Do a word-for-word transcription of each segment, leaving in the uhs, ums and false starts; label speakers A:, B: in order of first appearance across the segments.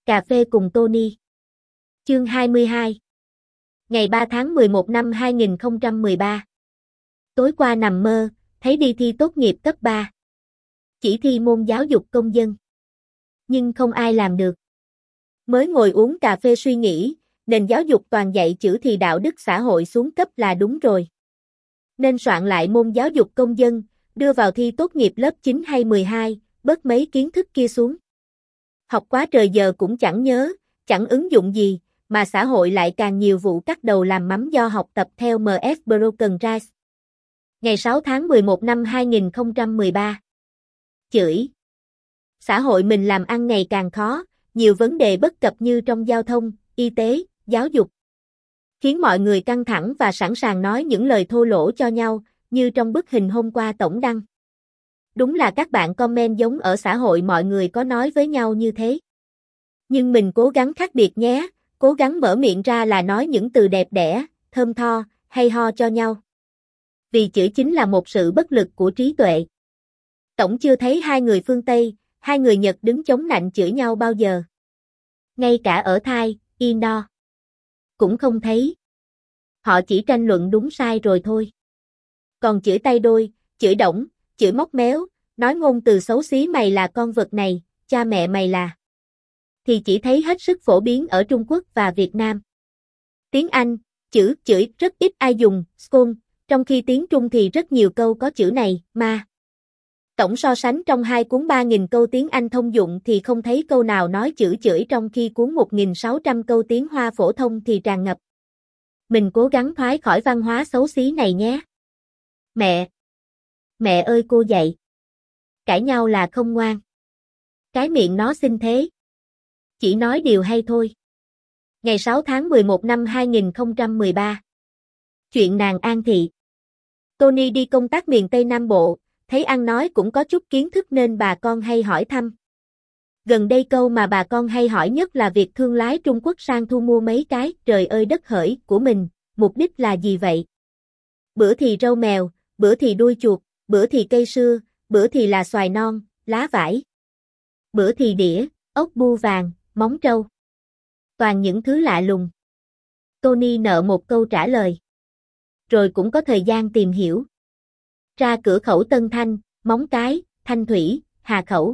A: Cà phê cùng Tony. Chương hai mươi hai. Ngày ba tháng mười một năm hai nghìn không trăm mười ba. Tối qua nằm mơ, thấy đi thi tốt nghiệp cấp ba. Chỉ thi môn giáo dục công dân. Nhưng không ai làm được. Mới ngồi uống cà phê suy nghĩ, nền giáo dục toàn dạy chữ thì đạo đức xã hội xuống cấp là đúng rồi. Nên soạn lại môn giáo dục công dân, đưa vào thi tốt nghiệp lớp chín hay mười hai, bớt mấy kiến thức kia xuống. Học quá trời giờ cũng chẳng nhớ, chẳng ứng dụng gì, mà xã hội lại càng nhiều vụ cắt đầu làm mắm do học tập theo em ép Broken Rice. Ngày sáu tháng mười một năm hai nghìn không trăm mười ba. Chửi. Xã hội mình làm ăn ngày càng khó, nhiều vấn đề bất cập như trong giao thông, y tế, giáo dục. Khiến mọi người căng thẳng và sẵn sàng nói những lời thô lỗ cho nhau, như trong bức hình hôm qua tổng đăng. Đúng là các bạn comment giống ở xã hội mọi người có nói với nhau như thế. Nhưng mình cố gắng khác biệt nhé, cố gắng mở miệng ra là nói những từ đẹp đẽ, thơm tho, hay ho cho nhau. Vì chữ chính là một sự bất lực của trí tuệ. Tổng chưa thấy hai người phương Tây, hai người Nhật đứng chống nạnh chửi nhau bao giờ. Ngay cả ở Thai, Indo. Cũng không thấy. Họ chỉ tranh luận đúng sai rồi thôi. Còn chửi tay đôi, chửi đổng, chửi móc méo, nói ngôn từ xấu xí mày là con vật này, cha mẹ mày là. Thì chỉ thấy hết sức phổ biến ở Trung Quốc và Việt Nam. Tiếng Anh, chữ chửi rất ít ai dùng, scone, trong khi tiếng Trung thì rất nhiều câu có chữ này, ma. Tổng so sánh trong hai cuốn ba nghìn câu tiếng Anh thông dụng thì không thấy câu nào nói chữ chửi, trong khi cuốn một nghìn sáu trăm câu tiếng Hoa phổ thông thì tràn ngập. Mình cố gắng thoát khỏi văn hóa xấu xí này nhé. Mẹ! Mẹ ơi cô dạy! Cãi nhau là không ngoan. Cái miệng nó xinh thế. Chỉ nói điều hay thôi. Ngày sáu tháng mười một năm hai nghìn không trăm mười ba. Chuyện nàng An Thị. Tony đi công tác miền Tây Nam Bộ, thấy ăn nói cũng có chút kiến thức nên bà con hay hỏi thăm. Gần đây câu mà bà con hay hỏi nhất là việc thương lái Trung Quốc sang thu mua mấy cái trời ơi đất hỡi của mình, mục đích là gì vậy? Bữa thì râu mèo, bữa thì đuôi chuột, bữa thì cây sưa, bữa thì là xoài non, lá vải. Bữa thì đĩa, ốc bu vàng, móng trâu. Toàn những thứ lạ lùng. Tony nợ một câu trả lời. Rồi cũng có thời gian tìm hiểu. Ra cửa khẩu Tân Thanh, Móng Cái, Thanh Thủy, Hà Khẩu.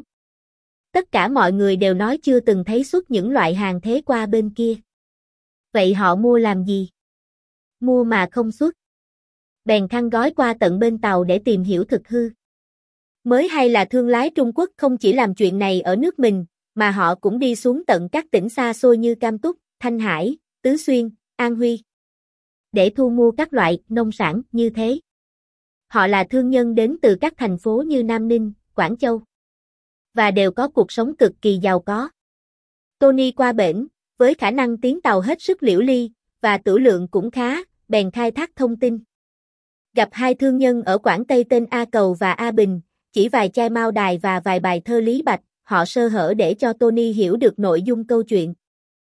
A: Tất cả mọi người đều nói chưa từng thấy xuất những loại hàng thế qua bên kia. Vậy họ mua làm gì? Mua mà không xuất. Bèn khăn gói qua tận bên Tàu để tìm hiểu thực hư. Mới hay là thương lái Trung Quốc không chỉ làm chuyện này ở nước mình, mà họ cũng đi xuống tận các tỉnh xa xôi như Cam Túc, Thanh Hải, Tứ Xuyên, An Huy. Để thu mua các loại nông sản như thế. Họ là thương nhân đến từ các thành phố như Nam Ninh, Quảng Châu. Và đều có cuộc sống cực kỳ giàu có. Tony qua bển, với khả năng tiếng Tàu hết sức liễu li, và tửu lượng cũng khá, bèn khai thác thông tin. Gặp hai thương nhân ở Quảng Tây tên A Cầu và A Bình, chỉ vài chai mao đài và vài bài thơ Lý Bạch, họ sơ hở để cho Tony hiểu được nội dung câu chuyện.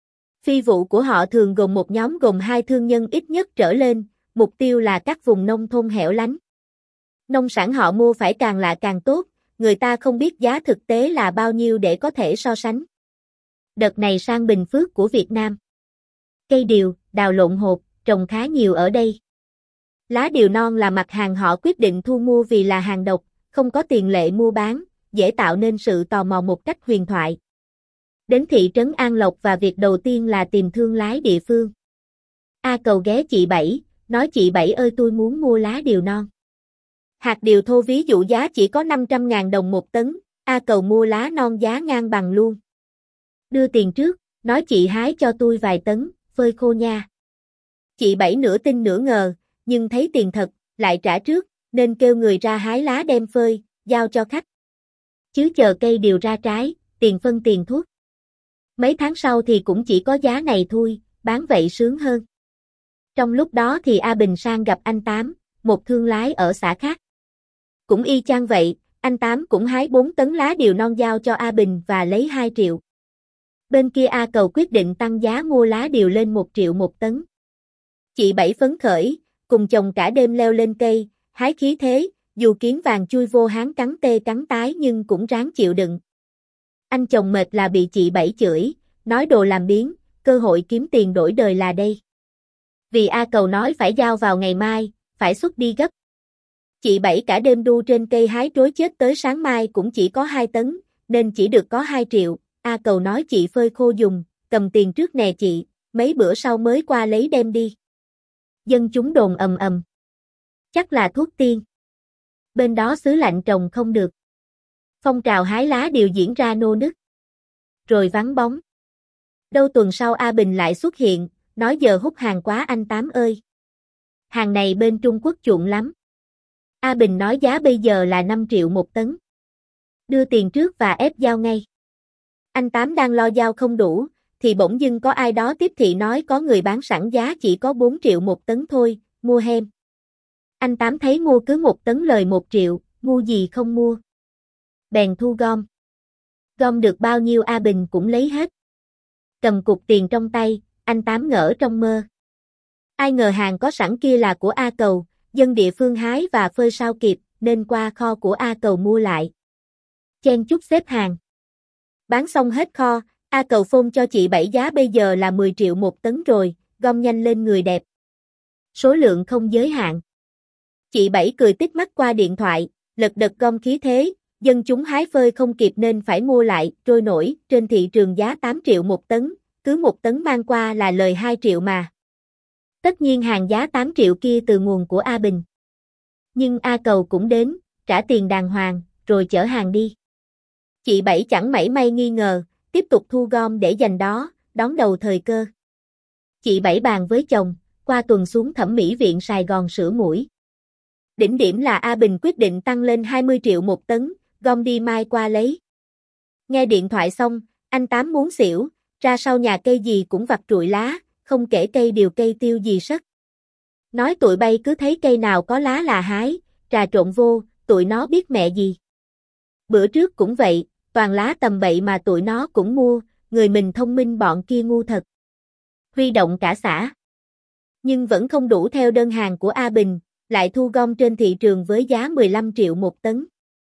A: Phi vụ của họ thường gồm một nhóm gồm hai thương nhân ít nhất trở lên, mục tiêu là các vùng nông thôn hẻo lánh. Nông sản họ mua phải càng lạ càng tốt, người ta không biết giá thực tế là bao nhiêu để có thể so sánh. Đợt này sang Bình Phước của Việt Nam. Cây điều, đào lộn hộp, trồng khá nhiều ở đây. Lá điều non là mặt hàng họ quyết định thu mua vì là hàng độc, không có tiền lệ mua bán, dễ tạo nên sự tò mò một cách huyền thoại. Đến thị trấn An Lộc và việc đầu tiên là tìm thương lái địa phương. A Cầu ghé chị Bảy, nói chị Bảy ơi tôi muốn mua lá điều non. Hạt điều thô ví dụ giá chỉ có năm trăm ngàn đồng một tấn, A Cầu mua lá non giá ngang bằng luôn. Đưa tiền trước, nói chị hái cho tôi vài tấn, phơi khô nha. Chị Bảy nửa tin nửa ngờ, nhưng thấy tiền thật, lại trả trước, nên kêu người ra hái lá đem phơi, giao cho khách. Chứ chờ cây điều ra trái, tiền phân tiền thuốc. Mấy tháng sau thì cũng chỉ có giá này thôi, bán vậy sướng hơn. Trong lúc đó thì A Bình sang gặp anh Tám, một thương lái ở xã khác. Cũng y chang vậy, anh Tám cũng hái bốn tấn lá điều non giao cho A Bình và lấy hai triệu. Bên kia A Cầu quyết định tăng giá mua lá điều lên một triệu một tấn. Chị Bảy phấn khởi, cùng chồng cả đêm leo lên cây, hái khí thế, dù kiến vàng chui vô háng cắn tê cắn tái nhưng cũng ráng chịu đựng. Anh chồng mệt là bị chị Bảy chửi, nói đồ làm biếng, cơ hội kiếm tiền đổi đời là đây. Vì A Cầu nói phải giao vào ngày mai, phải xuất đi gấp. Chị Bảy cả đêm đu trên cây hái trối chết tới sáng mai cũng chỉ có hai tấn, nên chỉ được có hai triệu. A Cầu nói chị phơi khô dùng, cầm tiền trước nè chị, mấy bữa sau mới qua lấy đem đi. Dân chúng đồn ầm ầm. Chắc là thuốc tiên. Bên đó xứ lạnh trồng không được. Phong trào hái lá đều diễn ra nô nức. Rồi vắng bóng. Đâu tuần sau A Bình lại xuất hiện, nói giờ hút hàng quá anh Tám ơi. Hàng này bên Trung Quốc chuộng lắm. A Bình nói giá bây giờ là năm triệu một tấn. Đưa tiền trước và ép giao ngay. Anh Tám đang lo giao không đủ, thì bỗng dưng có ai đó tiếp thị nói có người bán sẵn giá chỉ có bốn triệu một tấn thôi, mua hem. Anh Tám thấy mua cứ một tấn lời một triệu, ngu gì không mua. Bèn thu gom. Gom được bao nhiêu A Bình cũng lấy hết. Cầm cục tiền trong tay, anh Tám ngỡ trong mơ. Ai ngờ hàng có sẵn kia là của A Cầu, dân địa phương hái và phơi sao kịp, nên qua kho của A Cầu mua lại. Chen chúc xếp hàng. Bán xong hết kho, A Cầu phone cho chị Bảy giá bây giờ là mười triệu một tấn rồi, gom nhanh lên người đẹp. Số lượng không giới hạn. Chị Bảy cười tít mắt qua điện thoại, lật đật gom khí thế, dân chúng hái phơi không kịp nên phải mua lại, trôi nổi, trên thị trường giá tám triệu một tấn, cứ một tấn mang qua là lời hai triệu mà. Tất nhiên hàng giá tám triệu kia từ nguồn của A Bình. Nhưng A Cầu cũng đến, trả tiền đàng hoàng, rồi chở hàng đi. Chị Bảy chẳng mảy may nghi ngờ, tiếp tục thu gom để dành đó, đón đầu thời cơ. Chị Bảy bàn với chồng, qua tuần xuống Thẩm mỹ viện Sài Gòn sửa mũi. Đỉnh điểm là A Bình quyết định tăng lên hai mươi triệu một tấn, gom đi mai qua lấy. Nghe điện thoại xong, anh Tám muốn xỉu, ra sau nhà cây gì cũng vặt trụi lá, không kể cây điều cây tiêu gì sất. Nói tụi bay cứ thấy cây nào có lá là hái, trà trộn vô, tụi nó biết mẹ gì. Bữa trước cũng vậy, toàn lá tầm bậy mà tụi nó cũng mua, người mình thông minh bọn kia ngu thật. Huy động cả xã. Nhưng vẫn không đủ theo đơn hàng của A Bình, lại thu gom trên thị trường với giá mười lăm triệu một tấn.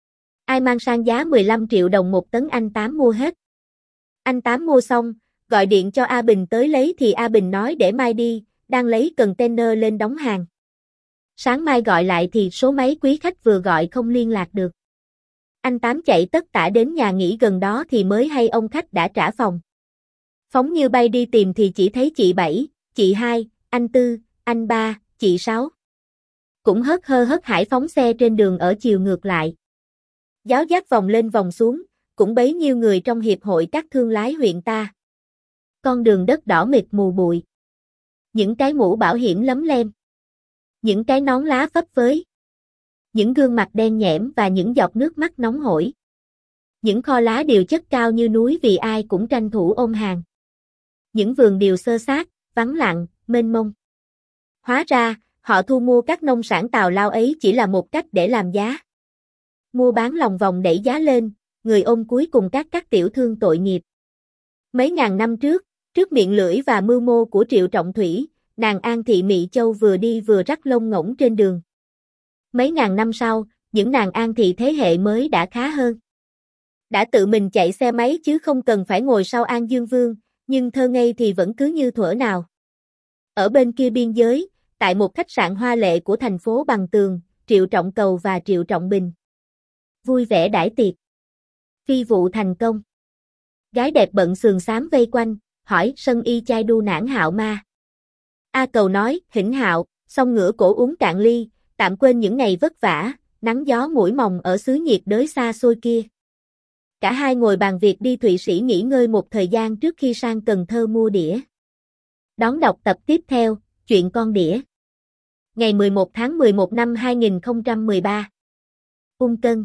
A: Ai mang sang giá mười lăm triệu đồng một tấn anh Tám mua hết. Anh Tám mua xong, gọi điện cho A Bình tới lấy thì A Bình nói để mai đi, đang lấy container lên đóng hàng. Sáng mai gọi lại thì số máy quý khách vừa gọi không liên lạc được. Anh Tám chạy tất tả đến nhà nghỉ gần đó thì mới hay ông khách đã trả phòng. Phóng như bay đi tìm thì chỉ thấy chị Bảy, chị Hai, anh Tư, anh Ba, chị Sáu. Cũng hớt hơ hớt hải phóng xe trên đường ở chiều ngược lại. Giáo giác vòng lên vòng xuống, cũng bấy nhiêu người trong hiệp hội các thương lái huyện ta. Con đường đất đỏ mịt mù bụi. Những cái mũ bảo hiểm lấm lem. Những cái nón lá phấp phới. Những gương mặt đen nhẽm và những giọt nước mắt nóng hổi. Những kho lá điều chất cao như núi vì ai cũng tranh thủ ôm hàng. Những vườn điều xơ xác, vắng lặng, mênh mông. Hóa ra, họ thu mua các nông sản tào lao ấy chỉ là một cách để làm giá. Mua bán lòng vòng đẩy giá lên, người ôm cuối cùng các các tiểu thương tội nghiệp. Mấy ngàn năm trước, trước miệng lưỡi và mưu mô của Triệu Trọng Thủy, nàng An Thị Mị Châu vừa đi vừa rắc lông ngỗng trên đường. Mấy ngàn năm sau, những nàng An Thị thế hệ mới đã khá hơn. Đã tự mình chạy xe máy chứ không cần phải ngồi sau An Dương Vương, nhưng thơ ngây thì vẫn cứ như thuở nào. Ở bên kia biên giới, tại một khách sạn hoa lệ của thành phố Bằng Tường, Triệu Trọng Cầu và Triệu Trọng Bình vui vẻ đãi tiệc. Phi vụ thành công. Gái đẹp bận sườn xám vây quanh, hỏi sân y chai đu nản Hạo ma. A Cầu nói, hỉnh Hạo, xong ngửa cổ uống cạn ly, tạm quên những ngày vất vả, nắng gió mũi mồng ở xứ nhiệt đới xa xôi kia. Cả hai ngồi bàn việc đi Thụy Sĩ nghỉ ngơi một thời gian trước khi sang Cần Thơ mua đĩa. Đón đọc tập tiếp theo, chuyện con đĩa. Ngày mười một tháng mười một năm hai nghìn không trăm mười ba. Ung cân.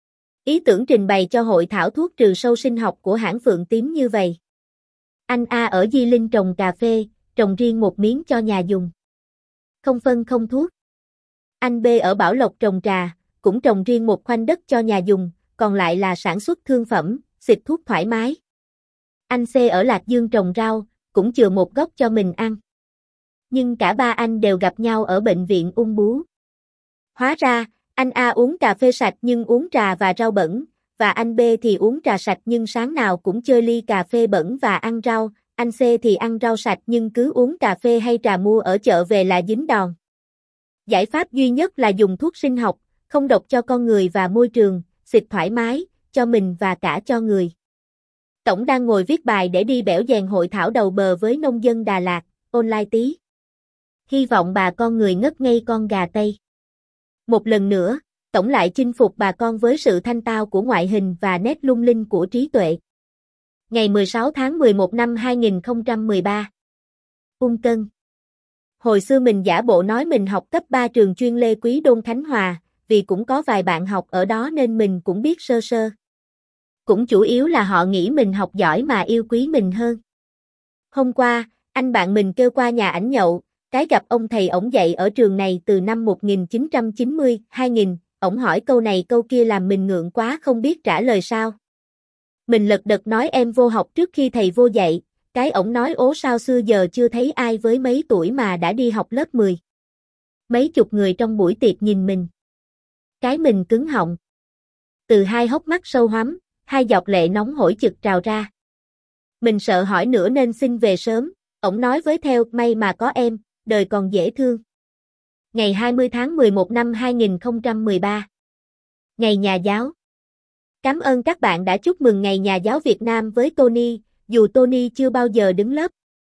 A: Ý tưởng trình bày cho hội thảo thuốc trừ sâu sinh học của hãng Phượng Tím như vậy. Anh A ở Di Linh trồng cà phê, trồng riêng một miếng cho nhà dùng. Không phân không thuốc. Anh B ở Bảo Lộc trồng trà, cũng trồng riêng một khoanh đất cho nhà dùng, còn lại là sản xuất thương phẩm, xịt thuốc thoải mái. Anh C ở Lạc Dương trồng rau, cũng chừa một gốc cho mình ăn. Nhưng cả ba anh đều gặp nhau ở bệnh viện ung bướu. Hóa ra, anh A uống cà phê sạch nhưng uống trà và rau bẩn, và anh B thì uống trà sạch nhưng sáng nào cũng chơi ly cà phê bẩn và ăn rau, anh C thì ăn rau sạch nhưng cứ uống cà phê hay trà mua ở chợ về là dính đòn. Giải pháp duy nhất là dùng thuốc sinh học, không độc cho con người và môi trường, xịt thoải mái, cho mình và cả cho người. Tổng đang ngồi viết bài để đi bẻo dèn hội thảo đầu bờ với nông dân Đà Lạt, online tí. Hy vọng bà con người ngất ngây con gà Tây. Một lần nữa, Tổng lại chinh phục bà con với sự thanh tao của ngoại hình và nét lung linh của trí tuệ. Ngày mười sáu tháng mười một năm hai nghìn không trăm mười ba. Ung cân. Hồi xưa mình giả bộ nói mình học cấp ba trường chuyên Lê Quý Đôn Khánh Hòa, vì cũng có vài bạn học ở đó nên mình cũng biết sơ sơ. Cũng chủ yếu là họ nghĩ mình học giỏi mà yêu quý mình hơn. Hôm qua, anh bạn mình kêu qua nhà ảnh nhậu, cái gặp ông thầy ổng dạy ở trường này từ năm một nghìn chín trăm chín mươi, hai nghìn, ổng hỏi câu này câu kia làm mình ngượng quá không biết trả lời sao. Mình lật đật nói em vô học trước khi thầy vô dạy, cái ổng nói ố sao xưa giờ chưa thấy ai với mấy tuổi mà đã đi học lớp mười. Mấy chục người trong buổi tiệc nhìn mình. Cái mình cứng họng. Từ hai hốc mắt sâu hoắm, hai giọt lệ nóng hổi chực trào ra. Mình sợ hỏi nữa nên xin về sớm, ổng nói với theo may mà có em, đời còn dễ thương. Ngày hai mươi tháng mười một năm hai nghìn không trăm mười ba. Ngày Nhà giáo. Cảm ơn các bạn đã chúc mừng Ngày Nhà giáo Việt Nam với Tony, dù Tony chưa bao giờ đứng lớp.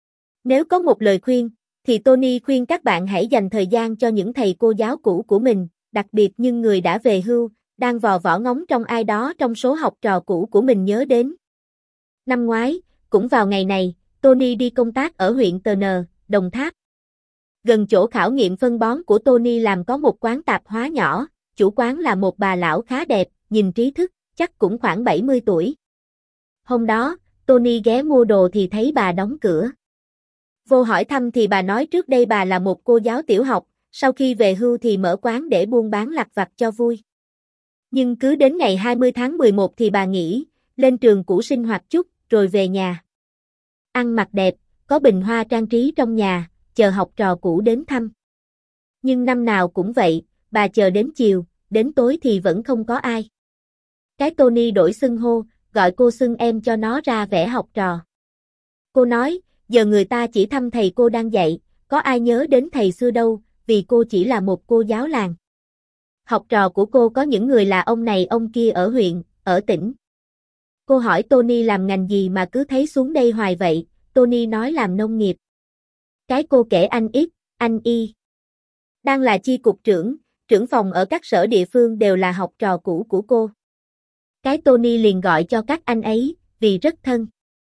A: Nếu có một lời khuyên, thì Tony khuyên các bạn hãy dành thời gian cho những thầy cô giáo cũ của mình, đặc biệt những người đã về hưu, đang vò võ ngóng trong ai đó trong số học trò cũ của mình nhớ đến. Năm ngoái, cũng vào ngày này, Tony đi công tác ở huyện Tờ Nờ, Đồng Tháp. Gần chỗ khảo nghiệm phân bón của Tony làm có một quán tạp hóa nhỏ, chủ quán là một bà lão khá đẹp, nhìn trí thức, chắc cũng khoảng bảy mươi tuổi. Hôm đó, Tony ghé mua đồ thì thấy bà đóng cửa. Vô hỏi thăm thì bà nói trước đây bà là một cô giáo tiểu học, sau khi về hưu thì mở quán để buôn bán lặt vặt cho vui. Nhưng cứ đến ngày hai mươi tháng mười một thì bà nghỉ, lên trường cũ sinh hoạt chút, rồi về nhà. Ăn mặc đẹp, có bình hoa trang trí trong nhà, chờ học trò cũ đến thăm. Nhưng năm nào cũng vậy, bà chờ đến chiều, đến tối thì vẫn không có ai. Cái Tony đổi xưng hô, gọi cô xưng em cho nó ra vẻ học trò. Cô nói, giờ người ta chỉ thăm thầy cô đang dạy, có ai nhớ đến thầy xưa đâu, vì cô chỉ là một cô giáo làng. Học trò của cô có những người là ông này ông kia ở huyện, ở tỉnh. Cô hỏi Tony làm ngành gì mà cứ thấy xuống đây hoài vậy, Tony nói làm nông nghiệp. Cái cô kể anh X, anh Y. Đang là chi cục trưởng, trưởng phòng ở các sở địa phương đều là học trò cũ của cô. Cái Tony liền gọi cho các anh ấy, vì rất thân.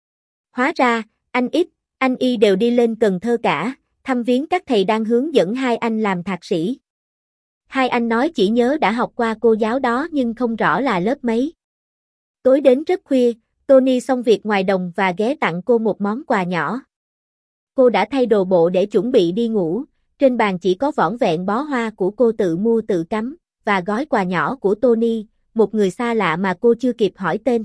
A: Hóa ra, anh X, anh Y đều đi lên Cần Thơ cả, thăm viếng các thầy đang hướng dẫn hai anh làm thạc sĩ. Hai anh nói chỉ nhớ đã học qua cô giáo đó nhưng không rõ là lớp mấy. Tối đến rất khuya, Tony xong việc ngoài đồng và ghé tặng cô một món quà nhỏ. Cô đã thay đồ bộ để chuẩn bị đi ngủ, trên bàn chỉ có vỏn vẹn bó hoa của cô tự mua tự cắm, và gói quà nhỏ của Tony, một người xa lạ mà cô chưa kịp hỏi tên.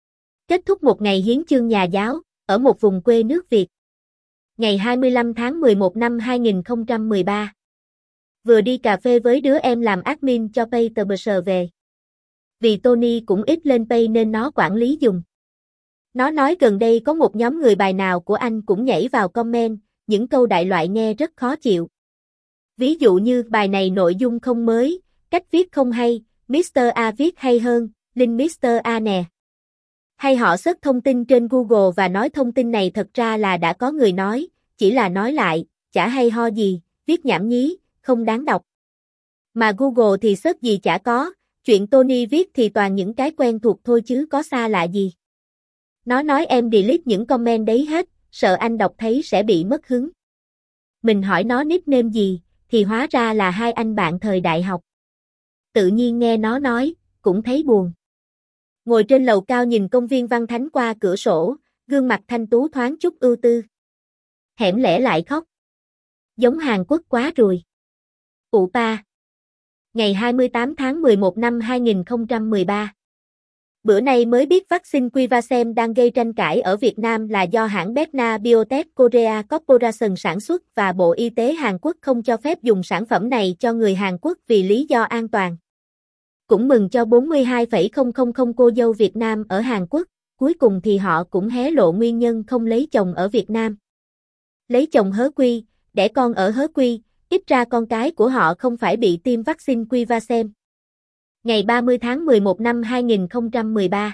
A: Kết thúc một ngày hiến chương nhà giáo, ở một vùng quê nước Việt. Ngày hai mươi lăm tháng mười một năm hai nghìn không trăm mười ba. Vừa đi cà phê với đứa em làm admin cho Pay tờ bờ sờ về. Vì Tony cũng ít lên Pay nên nó quản lý dùng. Nó nói gần đây có một nhóm người bài nào của anh cũng nhảy vào comment, những câu đại loại nghe rất khó chịu. Ví dụ như bài này nội dung không mới, cách viết không hay, mít tơ A viết hay hơn, link mít tơ A nè. Hay họ search thông tin trên Google và nói thông tin này thật ra là đã có người nói, chỉ là nói lại, chả hay ho gì, viết nhảm nhí, không đáng đọc. Mà Google thì search gì chả có, chuyện Tony viết thì toàn những cái quen thuộc thôi chứ có xa lạ gì. Nó nói em delete những comment đấy hết, sợ anh đọc thấy sẽ bị mất hứng. Mình hỏi nó nickname gì, thì hóa ra là hai anh bạn thời đại học. Tự nhiên nghe nó nói, cũng thấy buồn. Ngồi trên lầu cao nhìn công viên Văn Thánh qua cửa sổ, gương mặt thanh tú thoáng chút ưu tư. Hẻm lẻ lại khóc. Giống Hàn Quốc quá rồi. Ụ pa. Ngày hai mươi tám tháng mười một năm hai nghìn không trăm mười ba. Bữa nay mới biết vaccine Quivacem đang gây tranh cãi ở Việt Nam là do hãng Beckna Biotech Korea Corporation sản xuất và Bộ Y tế Hàn Quốc không cho phép dùng sản phẩm này cho người Hàn Quốc vì lý do an toàn. cũng mừng cho bốn mươi hai phẩy không không không cô dâu Việt Nam ở Hàn Quốc, cuối cùng thì họ cũng hé lộ nguyên nhân không lấy chồng ở Việt Nam. Lấy chồng Hớ Quy, đẻ con ở Hớ Quy, ít ra con cái của họ không phải bị tiêm vaccine Quivasem. Ngày ba mươi tháng mười một năm hai nghìn không trăm mười ba.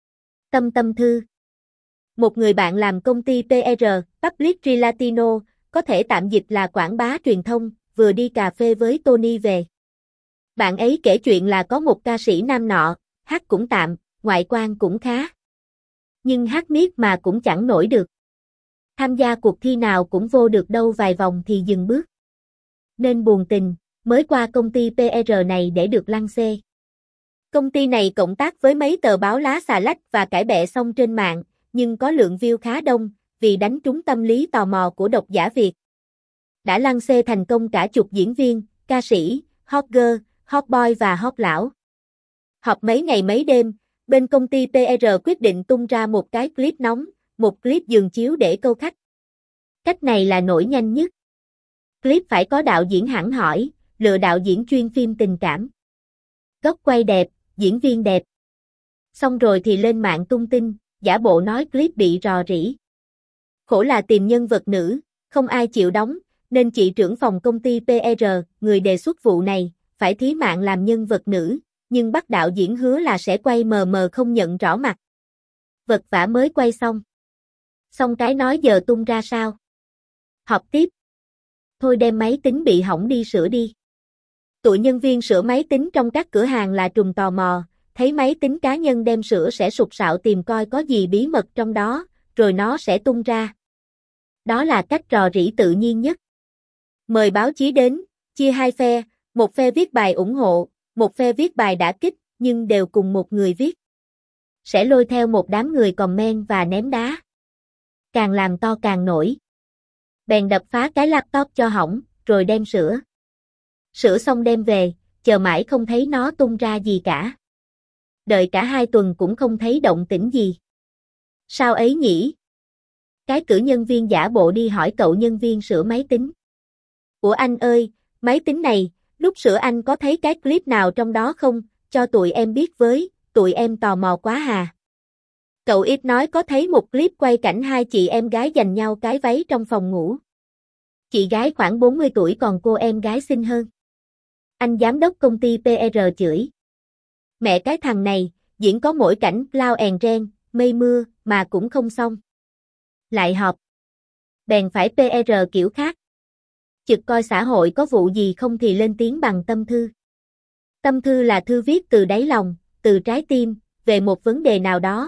A: Tâm Tâm Thư. Một người bạn làm công ty pê rờ, Public Relatino, có thể tạm dịch là quảng bá truyền thông, vừa đi cà phê với Tony về. Bạn ấy kể chuyện là có một ca sĩ nam nọ, hát cũng tạm, ngoại quan cũng khá. Nhưng hát miết mà cũng chẳng nổi được. Tham gia cuộc thi nào cũng vô được đâu vài vòng thì dừng bước. Nên buồn tình, mới qua công ty pê rờ này để được lăng xê. Công ty này cộng tác với mấy tờ báo lá xà lách và cãi bẹ xong trên mạng, nhưng có lượng view khá đông, vì đánh trúng tâm lý tò mò của độc giả Việt. Đã lăng xê thành công cả chục diễn viên, ca sĩ, hot girl, hot boy và hot lão. Họp mấy ngày mấy đêm, bên công ty pê rờ quyết định tung ra một cái clip nóng, một clip giường chiếu để câu khách. Cách này là nổi nhanh nhất. Clip phải có đạo diễn hẳn hỏi, lựa đạo diễn chuyên phim tình cảm. Góc quay đẹp, diễn viên đẹp. Xong rồi thì lên mạng tung tin, giả bộ nói clip bị rò rỉ. Khổ là tìm nhân vật nữ, không ai chịu đóng, nên chị trưởng phòng công ty pê rờ, người đề xuất vụ này, phải thí mạng làm nhân vật nữ, nhưng bắt đạo diễn hứa là sẽ quay mờ mờ không nhận rõ mặt. Vật vã mới quay xong. Xong cái nói giờ tung ra sao? Họp tiếp. Thôi đem máy tính bị hỏng đi sửa đi. Tụi nhân viên sửa máy tính trong các cửa hàng là trùng tò mò, thấy máy tính cá nhân đem sửa sẽ sục sạo tìm coi có gì bí mật trong đó, rồi nó sẽ tung ra. Đó là cách rò rỉ tự nhiên nhất. Mời báo chí đến, chia hai phe, một phe viết bài ủng hộ, một phe viết bài đả kích, nhưng đều cùng một người viết. Sẽ lôi theo một đám người comment và ném đá. Càng làm to càng nổi. Bèn đập phá cái laptop cho hỏng, rồi đem sửa. Sửa xong đem về, chờ mãi không thấy nó tung ra gì cả. Đợi cả hai tuần cũng không thấy động tĩnh gì. Sao ấy nhỉ? Cái cử nhân viên giả bộ đi hỏi cậu nhân viên sửa máy tính. Ủa anh ơi, máy tính này, lúc sửa anh có thấy cái clip nào trong đó không, cho tụi em biết với, tụi em tò mò quá hà. Cậu ít nói có thấy một clip quay cảnh hai chị em gái giành nhau cái váy trong phòng ngủ. Chị gái khoảng bốn mươi tuổi còn cô em gái xinh hơn. Anh giám đốc công ty pê rờ chửi. Mẹ cái thằng này, diễn có mỗi cảnh lao èn ren, mây mưa, mà cũng không xong. Lại họp. Bèn phải pê rờ kiểu khác. Chực coi xã hội có vụ gì không thì lên tiếng bằng tâm thư. Tâm thư là thư viết từ đáy lòng, từ trái tim, về một vấn đề nào đó.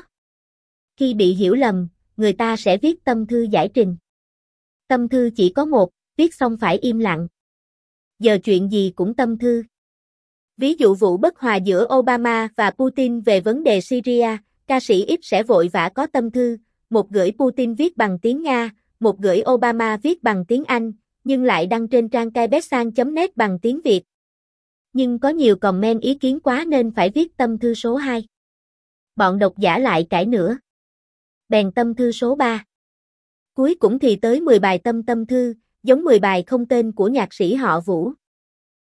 A: Khi bị hiểu lầm, người ta sẽ viết tâm thư giải trình. Tâm thư chỉ có một, viết xong phải im lặng. Giờ chuyện gì cũng tâm thư. Ví dụ vụ bất hòa giữa Obama và Putin về vấn đề Syria, ca sĩ ít sẽ vội vã có tâm thư, một gửi Putin viết bằng tiếng Nga, một gửi Obama viết bằng tiếng Anh, nhưng lại đăng trên trang kbsan chấm net bằng tiếng Việt. Nhưng có nhiều comment ý kiến quá nên phải viết tâm thư số hai. Bọn độc giả lại cãi nữa. Bèn tâm thư số ba. Cuối cùng thì tới mười bài tâm tâm thư, giống mười bài không tên của nhạc sĩ họ Vũ.